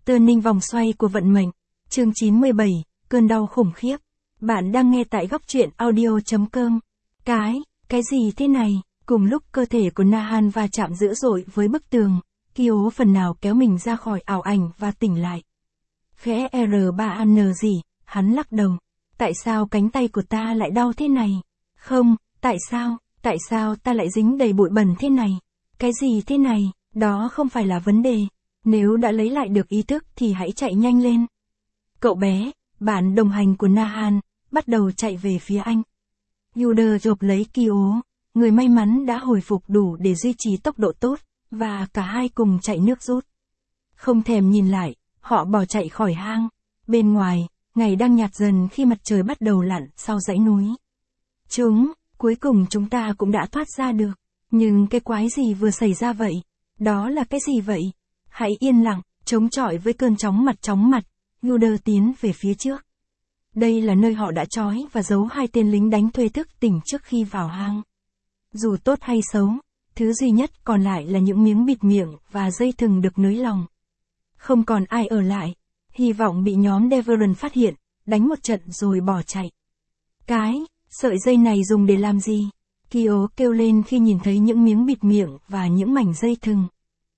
Turning vòng xoay của vận mệnh. Chương 97, cơn đau khủng khiếp. Bạn đang nghe tại góc truyện audio.com. Cái gì thế này? Cùng lúc cơ thể của Nahan va chạm dữ dội với bức tường, Kyo phần nào kéo mình ra khỏi ảo ảnh và tỉnh lại. Khẽ R3N gì, hắn lắc đầu. Tại sao cánh tay của ta lại đau thế này? Không, tại sao ta lại dính đầy bụi bẩn thế này? Cái gì thế này? Đó không phải là vấn đề. Nếu đã lấy lại được ý thức thì hãy chạy nhanh lên. Cậu bé, bạn đồng hành của Nahan, bắt đầu chạy về phía anh. Yuda chộp lấy Kyo, người may mắn đã hồi phục đủ để duy trì tốc độ tốt, và cả hai cùng chạy nước rút. Không thèm nhìn lại, họ bỏ chạy khỏi hang. Bên ngoài, ngày đang nhạt dần khi mặt trời bắt đầu lặn sau dãy núi. Cuối cùng chúng ta cũng đã thoát ra được. Nhưng cái quái gì vừa xảy ra vậy? Đó là cái gì vậy? Hãy yên lặng, chống chọi với cơn chóng mặt, Yuda tiến về phía trước. Đây là nơi họ đã trói và giấu hai tên lính đánh thuê thức tỉnh trước khi vào hang. Dù tốt hay xấu, thứ duy nhất còn lại là những miếng bịt miệng và dây thừng được nới lòng. Không còn ai ở lại, hy vọng bị nhóm Deveron phát hiện, đánh một trận rồi bỏ chạy. Sợi dây này dùng để làm gì? Kyo kêu lên khi nhìn thấy những miếng bịt miệng và những mảnh dây thừng.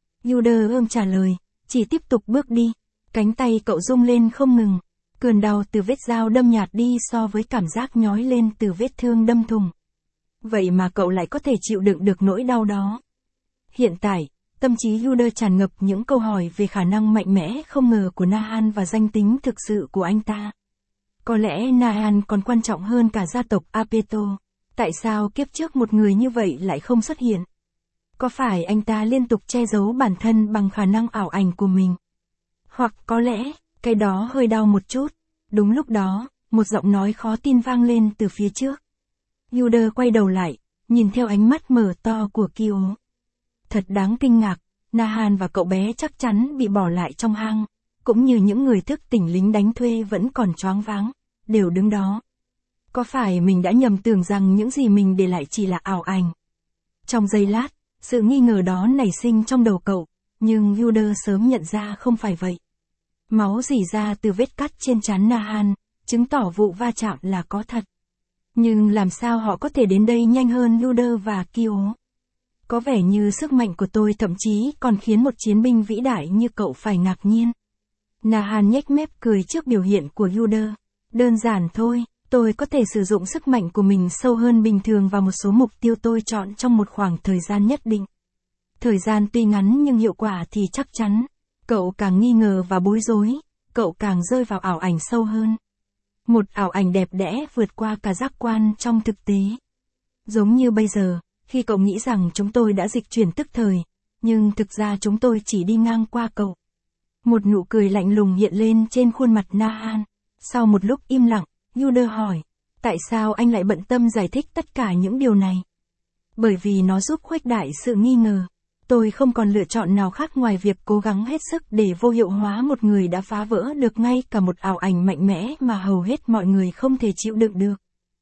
Yuda trả lời, chỉ tiếp tục bước đi. Cánh tay cậu rung lên không ngừng. Cơn đau từ vết dao đâm nhạt đi so với cảm giác nhói lên từ vết thương đâm thùng. Vậy mà cậu lại có thể chịu đựng được nỗi đau đó. Hiện tại, tâm trí Yuda tràn ngập những câu hỏi về khả năng mạnh mẽ không ngờ của Nahan và danh tính thực sự của anh ta. Có lẽ Nahan còn quan trọng hơn cả gia tộc Apeto. Tại sao kiếp trước một người như vậy lại không xuất hiện? Có phải anh ta liên tục che giấu bản thân bằng khả năng ảo ảnh của mình? Hoặc có lẽ, cái đó hơi đau một chút. Đúng lúc đó, một giọng nói khó tin vang lên từ phía trước. Yuda quay đầu lại, nhìn theo ánh mắt mở to của Kyo. Thật đáng kinh ngạc, Nahan và cậu bé chắc chắn bị bỏ lại trong hang, cũng như những người thức tỉnh lính đánh thuê vẫn còn choáng váng, đều đứng đó. Có phải mình đã nhầm tưởng rằng những gì mình để lại chỉ là ảo ảnh? Trong giây lát, sự nghi ngờ đó nảy sinh trong đầu cậu, nhưng Yuda sớm nhận ra không phải vậy. Máu rỉ ra từ vết cắt trên trán Nahan, chứng tỏ vụ va chạm là có thật. Nhưng làm sao họ có thể đến đây nhanh hơn Yuda và Kyo? Có vẻ như sức mạnh của tôi thậm chí còn khiến một chiến binh vĩ đại như cậu phải ngạc nhiên. Nahan nhếch mép cười trước biểu hiện của Yuda. Đơn giản thôi, tôi có thể sử dụng sức mạnh của mình sâu hơn bình thường vào một số mục tiêu tôi chọn trong một khoảng thời gian nhất định. Thời gian tuy ngắn nhưng hiệu quả thì chắc chắn. Cậu càng nghi ngờ và bối rối, cậu càng rơi vào ảo ảnh sâu hơn. Một ảo ảnh đẹp đẽ vượt qua cả giác quan trong thực tế. Giống như bây giờ, khi cậu nghĩ rằng chúng tôi đã dịch chuyển tức thời, nhưng thực ra chúng tôi chỉ đi ngang qua cậu. Một nụ cười lạnh lùng hiện lên trên khuôn mặt Nahan. Sau một lúc im lặng, Yuda hỏi, tại sao anh lại bận tâm giải thích tất cả những điều này? Bởi vì nó giúp khuếch đại sự nghi ngờ. Tôi không còn lựa chọn nào khác ngoài việc cố gắng hết sức để vô hiệu hóa một người đã phá vỡ được ngay cả một ảo ảnh mạnh mẽ mà hầu hết mọi người không thể chịu đựng được.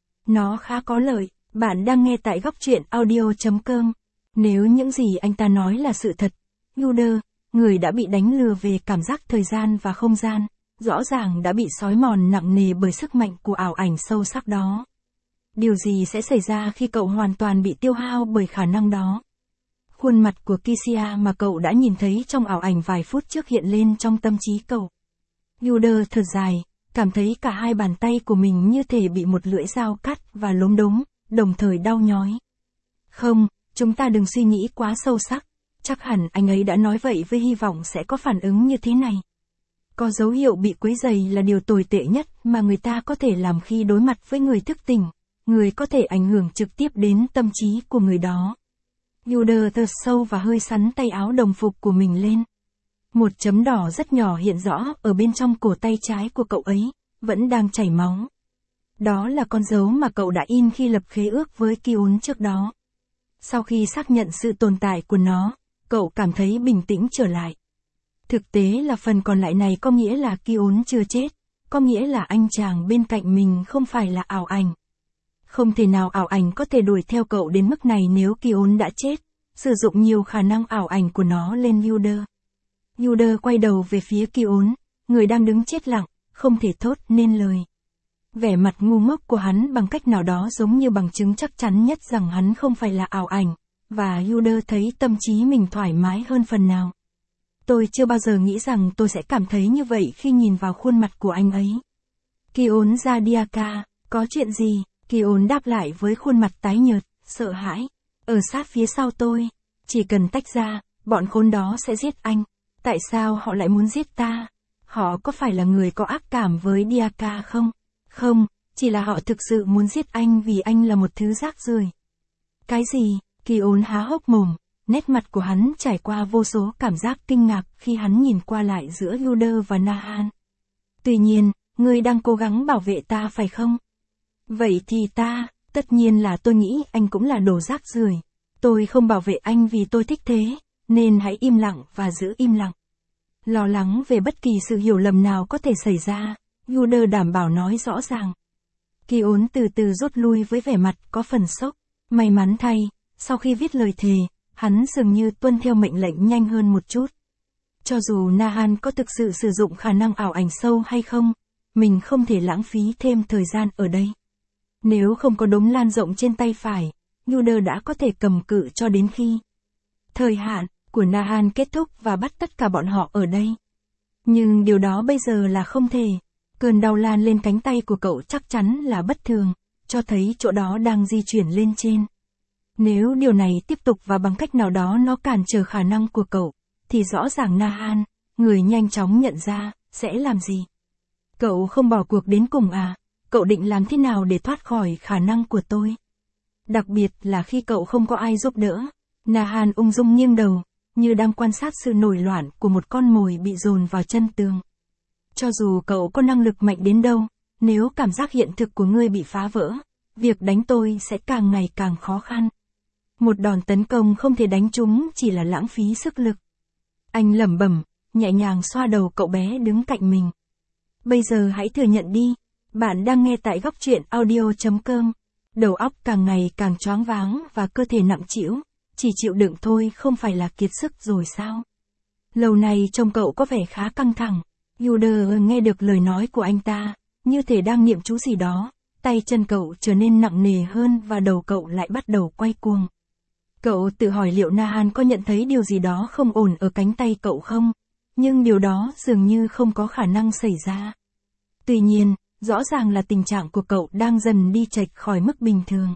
Nó khá có lợi, bạn đang nghe tại góc truyện audio.com. Nếu những gì anh ta nói là sự thật, Yuda, người đã bị đánh lừa về cảm giác thời gian và không gian, rõ ràng đã bị xói mòn nặng nề bởi sức mạnh của ảo ảnh sâu sắc đó. Điều gì sẽ xảy ra khi cậu hoàn toàn bị tiêu hao bởi khả năng đó? Khuôn mặt của Kisia mà cậu đã nhìn thấy trong ảo ảnh vài phút trước hiện lên trong tâm trí cậu. Yuda thở dài, cảm thấy cả hai bàn tay của mình như thể bị một lưỡi dao cắt và lốm đốm, đồng thời đau nhói. Không, chúng ta đừng suy nghĩ quá sâu sắc. Chắc hẳn anh ấy đã nói vậy với hy vọng sẽ có phản ứng như thế này. Có dấu hiệu bị quấy rầy là điều tồi tệ nhất mà người ta có thể làm khi đối mặt với người thức tỉnh. Người có thể ảnh hưởng trực tiếp đến tâm trí của người đó. Yuda thở sâu và hơi sắn tay áo đồng phục của mình lên. Một chấm đỏ rất nhỏ hiện rõ ở bên trong cổ tay trái của cậu ấy, vẫn đang chảy máu. Đó là con dấu mà cậu đã in khi lập khế ước với Kion trước đó. Sau khi xác nhận sự tồn tại của nó, cậu cảm thấy bình tĩnh trở lại. Thực tế là phần còn lại này có nghĩa là Kion chưa chết, có nghĩa là anh chàng bên cạnh mình không phải là ảo ảnh. Không thể nào ảo ảnh có thể đuổi theo cậu đến mức này nếu Kion đã chết, sử dụng nhiều khả năng ảo ảnh của nó lên Yuda. Yude quay đầu về phía Kion, người đang đứng chết lặng, không thể thốt nên lời. Vẻ mặt ngu ngốc của hắn bằng cách nào đó giống như bằng chứng chắc chắn nhất rằng hắn không phải là ảo ảnh, và Yude thấy tâm trí mình thoải mái hơn phần nào. Tôi chưa bao giờ nghĩ rằng tôi sẽ cảm thấy như vậy khi nhìn vào khuôn mặt của anh ấy. Kion Zadiaka, có chuyện gì? Kion đáp lại với khuôn mặt tái nhợt, sợ hãi. Ở sát phía sau tôi, chỉ cần tách ra, bọn khốn đó sẽ giết anh. Tại sao họ lại muốn giết ta? Họ có phải là người có ác cảm với Diaka không? Không, chỉ là họ thực sự muốn giết anh vì anh là một thứ rác rưởi. Cái gì? Kion há hốc mồm, nét mặt của hắn trải qua vô số cảm giác kinh ngạc khi hắn nhìn qua lại giữa Yude và Nahan. Tuy nhiên, ngươi đang cố gắng bảo vệ ta phải không? Vậy thì tất nhiên là tôi nghĩ anh cũng là đồ rác rưởi. Tôi không bảo vệ anh vì tôi thích thế, nên hãy im lặng và giữ im lặng. Lo lắng về bất kỳ sự hiểu lầm nào có thể xảy ra, Yude đảm bảo nói rõ ràng. Kion từ từ rút lui với vẻ mặt có phần sốc. May mắn thay, sau khi viết lời thề, hắn dường như tuân theo mệnh lệnh nhanh hơn một chút. Cho dù Nahan có thực sự sử dụng khả năng ảo ảnh sâu hay không, mình không thể lãng phí thêm thời gian ở đây. Nếu không có đốm lan rộng trên tay phải, Yude đã có thể cầm cự cho đến khi thời hạn của Nahan kết thúc và bắt tất cả bọn họ ở đây. Nhưng điều đó bây giờ là không thể. Cơn đau lan lên cánh tay của cậu chắc chắn là bất thường, cho thấy chỗ đó đang di chuyển lên trên. Nếu điều này tiếp tục và bằng cách nào đó nó cản trở khả năng của cậu, thì rõ ràng Nahan, người nhanh chóng nhận ra, sẽ làm gì? Cậu không bỏ cuộc đến cùng à? Cậu định làm thế nào để thoát khỏi khả năng của tôi? Đặc biệt là khi cậu không có ai giúp đỡ. Nahan ung dung nghiêng đầu, như đang quan sát sự nổi loạn của một con mồi bị dồn vào chân tường. Cho dù cậu có năng lực mạnh đến đâu, nếu cảm giác hiện thực của ngươi bị phá vỡ, việc đánh tôi sẽ càng ngày càng khó khăn. Một đòn tấn công không thể đánh trúng chỉ là lãng phí sức lực. Anh lẩm bẩm, nhẹ nhàng xoa đầu cậu bé đứng cạnh mình. Bây giờ hãy thừa nhận đi, bạn đang nghe tại góc truyện audio.com. Đầu óc càng ngày càng choáng váng và cơ thể nặng trĩu, chỉ chịu đựng thôi không phải là kiệt sức rồi sao? Lâu nay trông cậu có vẻ khá căng thẳng. Yude nghe được lời nói của anh ta, như thể đang niệm chú gì đó, tay chân cậu trở nên nặng nề hơn và đầu cậu lại bắt đầu quay cuồng. Cậu tự hỏi liệu Nahan có nhận thấy điều gì đó không ổn ở cánh tay cậu không, nhưng điều đó dường như không có khả năng xảy ra. Tuy nhiên, rõ ràng là tình trạng của cậu đang dần đi chệch khỏi mức bình thường.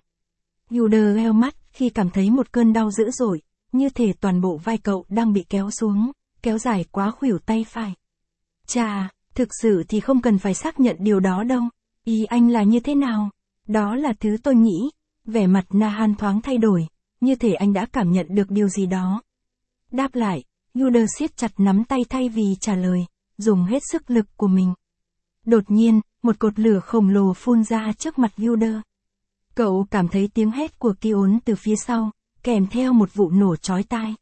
Yude heo mắt khi cảm thấy một cơn đau dữ dội, như thể toàn bộ vai cậu đang bị kéo xuống, kéo dài quá khuỷu tay phải. Chà, thực sự thì không cần phải xác nhận điều đó đâu. Ý anh là như thế nào? Đó là thứ tôi nghĩ. Vẻ mặt Nahan thoáng thay đổi, như thể anh đã cảm nhận được điều gì đó. Đáp lại, Yude siết chặt nắm tay thay vì trả lời, dùng hết sức lực của mình. Đột nhiên, một cột lửa khổng lồ phun ra trước mặt Yude. Cậu cảm thấy tiếng hét của Kion từ phía sau, kèm theo một vụ nổ chói tai.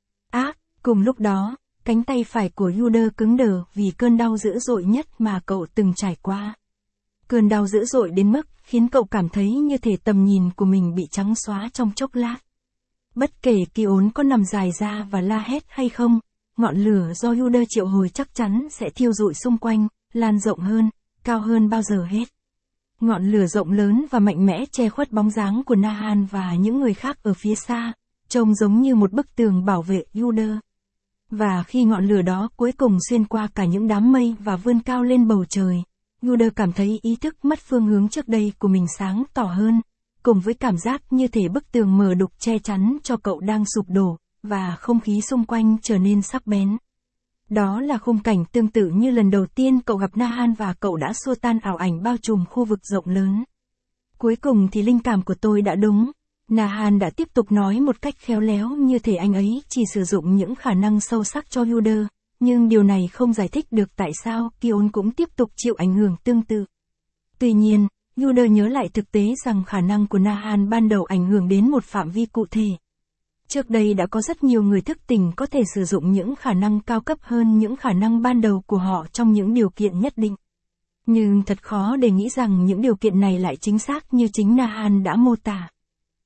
Cùng lúc đó, cánh tay phải của Yude cứng đờ vì cơn đau dữ dội nhất mà cậu từng trải qua. Cơn đau dữ dội đến mức khiến cậu cảm thấy như thể tầm nhìn của mình bị trắng xóa trong chốc lát. Bất kể Kion có nằm dài ra và la hét hay không, ngọn lửa do Yude triệu hồi chắc chắn sẽ thiêu rụi xung quanh, lan rộng hơn, cao hơn bao giờ hết. Ngọn lửa rộng lớn và mạnh mẽ che khuất bóng dáng của Nahan và những người khác ở phía xa, trông giống như một bức tường bảo vệ Yude. Và khi ngọn lửa đó cuối cùng xuyên qua cả những đám mây và vươn cao lên bầu trời, Yude cảm thấy ý thức mất phương hướng trước đây của mình sáng tỏ hơn, cùng với cảm giác như thể bức tường mờ đục che chắn cho cậu đang sụp đổ, và không khí xung quanh trở nên sắc bén. Đó là khung cảnh tương tự như lần đầu tiên cậu gặp Nahan và cậu đã xua tan ảo ảnh bao trùm khu vực rộng lớn. Cuối cùng thì linh cảm của tôi đã đúng. Nahan đã tiếp tục nói một cách khéo léo như thể anh ấy chỉ sử dụng những khả năng sâu sắc cho Yude, nhưng điều này không giải thích được tại sao Kion cũng tiếp tục chịu ảnh hưởng tương tự. Tuy nhiên, Yude nhớ lại thực tế rằng khả năng của Nahan ban đầu ảnh hưởng đến một phạm vi cụ thể. Trước đây đã có rất nhiều người thức tỉnh có thể sử dụng những khả năng cao cấp hơn những khả năng ban đầu của họ trong những điều kiện nhất định. Nhưng thật khó để nghĩ rằng những điều kiện này lại chính xác như chính Nahan đã mô tả.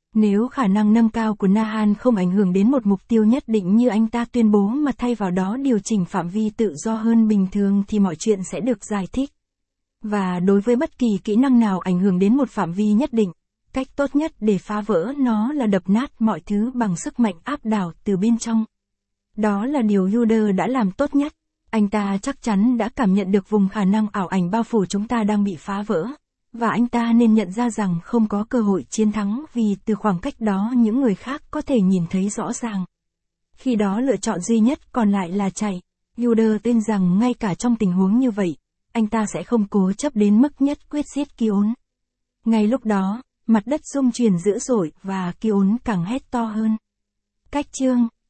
Nếu khả năng nâng cao của Nahan không ảnh hưởng đến một mục tiêu nhất định như anh ta tuyên bố mà thay vào đó điều chỉnh phạm vi tự do hơn bình thường thì mọi chuyện sẽ được giải thích. Và đối với bất kỳ kỹ năng nào ảnh hưởng đến một phạm vi nhất định, cách tốt nhất để phá vỡ nó là đập nát mọi thứ bằng sức mạnh áp đảo từ bên trong. Đó là điều Yoder đã làm tốt nhất. Anh ta chắc chắn đã cảm nhận được vùng khả năng ảo ảnh bao phủ chúng ta đang bị phá vỡ. Và anh ta nên nhận ra rằng không có cơ hội chiến thắng vì từ khoảng cách đó những người khác có thể nhìn thấy rõ ràng. Khi đó lựa chọn duy nhất còn lại là chạy. Yoder tin rằng ngay cả trong tình huống như vậy, anh ta sẽ không cố chấp đến mức nhất quyết giết Kion. Ngay lúc đó, mặt đất rung chuyển dữ dội và Kion càng hét to hơn. Cách chương